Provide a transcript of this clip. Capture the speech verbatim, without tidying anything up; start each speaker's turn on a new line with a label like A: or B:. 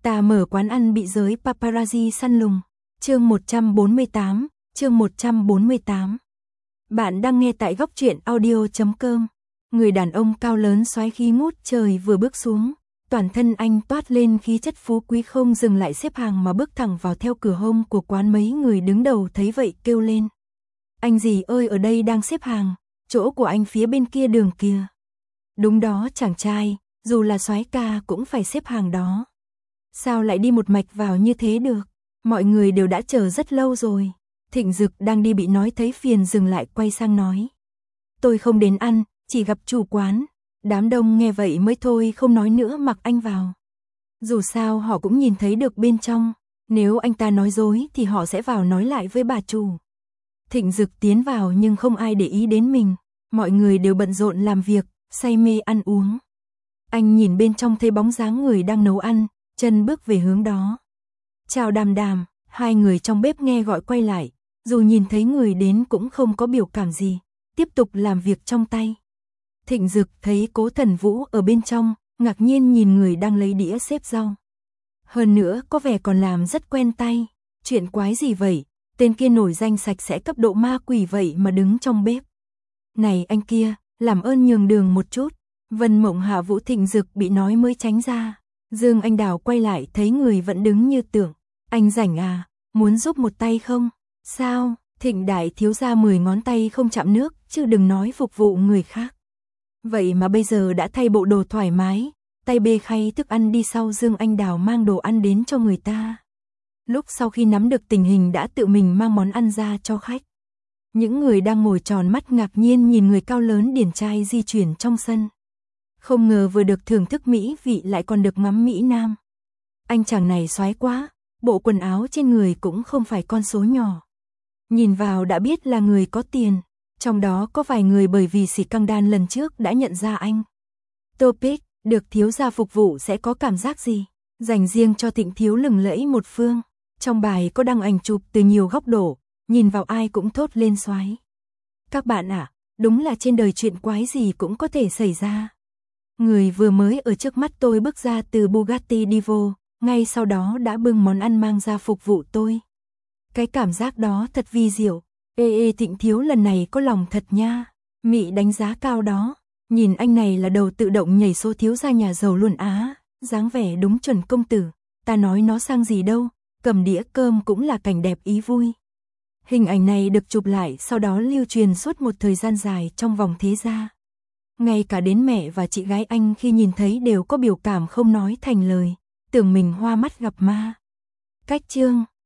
A: Ta mở quán ăn bị giới paparazzi săn lùng. Chương một trăm bốn mươi tám, chương một trăm bốn mươi tám. Bạn đang nghe tại góc truyện audio chấm com. Người đàn ông cao lớn soái khí ngút trời vừa bước xuống, toàn thân anh toát lên khí chất phú quý, không dừng lại xếp hàng mà bước thẳng vào theo cửa hông của quán. Mấy người đứng đầu thấy vậy kêu lên: "Anh gì ơi, ở đây đang xếp hàng, chỗ của anh phía bên kia đường kìa." "Đúng đó chàng trai, dù là soái ca cũng phải xếp hàng đó. Sao lại đi một mạch vào như thế được? Mọi người đều đã chờ rất lâu rồi." Thịnh Dực đang đi bị nói thấy phiền dừng lại quay sang nói: "Tôi không đến ăn, chỉ gặp chủ quán." Đám đông nghe vậy mới thôi không nói nữa, mặc anh vào. Dù sao họ cũng nhìn thấy được bên trong, nếu anh ta nói dối thì họ sẽ vào nói lại với bà chủ. Thịnh Dực tiến vào nhưng không ai để ý đến mình, mọi người đều bận rộn làm việc, say mê ăn uống. Anh nhìn bên trong thấy bóng dáng người đang nấu ăn, chân bước về hướng đó. "Chào Đàm Đàm." Hai người trong bếp nghe gọi quay lại, dù nhìn thấy người đến cũng không có biểu cảm gì, tiếp tục làm việc trong tay. Thịnh Dực thấy Cố Thần Vũ ở bên trong, ngạc nhiên nhìn người đang lấy đĩa xếp rau. Hơn nữa có vẻ còn làm rất quen tay. Chuyện quái gì vậy? Tên kia nổi danh sạch sẽ cấp độ ma quỷ vậy mà đứng trong bếp. "Này anh kia, làm ơn nhường đường một chút." Vân Mộng hạ Vũ Thịnh Dực bị nói mới tránh ra. Dương Anh Đào quay lại thấy người vẫn đứng như tưởng. "Anh rảnh à, muốn giúp một tay không?" "Sao?" Thịnh đại thiếu gia mười ngón tay không chạm nước, chứ đừng nói phục vụ người khác. Vậy mà bây giờ đã thay bộ đồ thoải mái, tay bê khay thức ăn đi sau Dương Anh Đào mang đồ ăn đến cho người ta. Lúc sau khi nắm được tình hình đã tự mình mang món ăn ra cho khách. Những người đang ngồi tròn mắt ngạc nhiên nhìn người cao lớn điển trai di chuyển trong sân. Không ngờ vừa được thưởng thức mỹ vị lại còn được ngắm mỹ nam. Anh chàng này soái quá, bộ quần áo trên người cũng không phải con số nhỏ. Nhìn vào đã biết là người có tiền, trong đó có vài người bởi vì xỉ căng đan lần trước đã nhận ra anh. Topic, được thiếu gia phục vụ sẽ có cảm giác gì? Dành riêng cho Thịnh thiếu lừng lẫy một phương. Trong bài có đăng ảnh chụp từ nhiều góc độ, nhìn vào ai cũng thốt lên soái. Các bạn ạ, à, đúng là trên đời chuyện quái gì cũng có thể xảy ra. Người vừa mới ở trước mắt tôi bước ra từ Bugatti Divo, ngay sau đó đã bưng món ăn mang ra phục vụ tôi. Cái cảm giác đó thật vi diệu. Ê ê Thịnh thiếu lần này có lòng thật nha. Mị đánh giá cao đó. Nhìn anh này là đầu tự động nhảy số thiếu gia nhà giàu luôn á. Dáng vẻ đúng chuẩn công tử. Ta nói nó sang gì đâu, cầm đĩa cơm cũng là cảnh đẹp ý vui. Hình ảnh này được chụp lại sau đó lưu truyền suốt một thời gian dài trong vòng thế gia. Ngay cả đến mẹ và chị gái anh khi nhìn thấy đều có biểu cảm không nói thành lời, tưởng mình hoa mắt gặp ma. Cách chương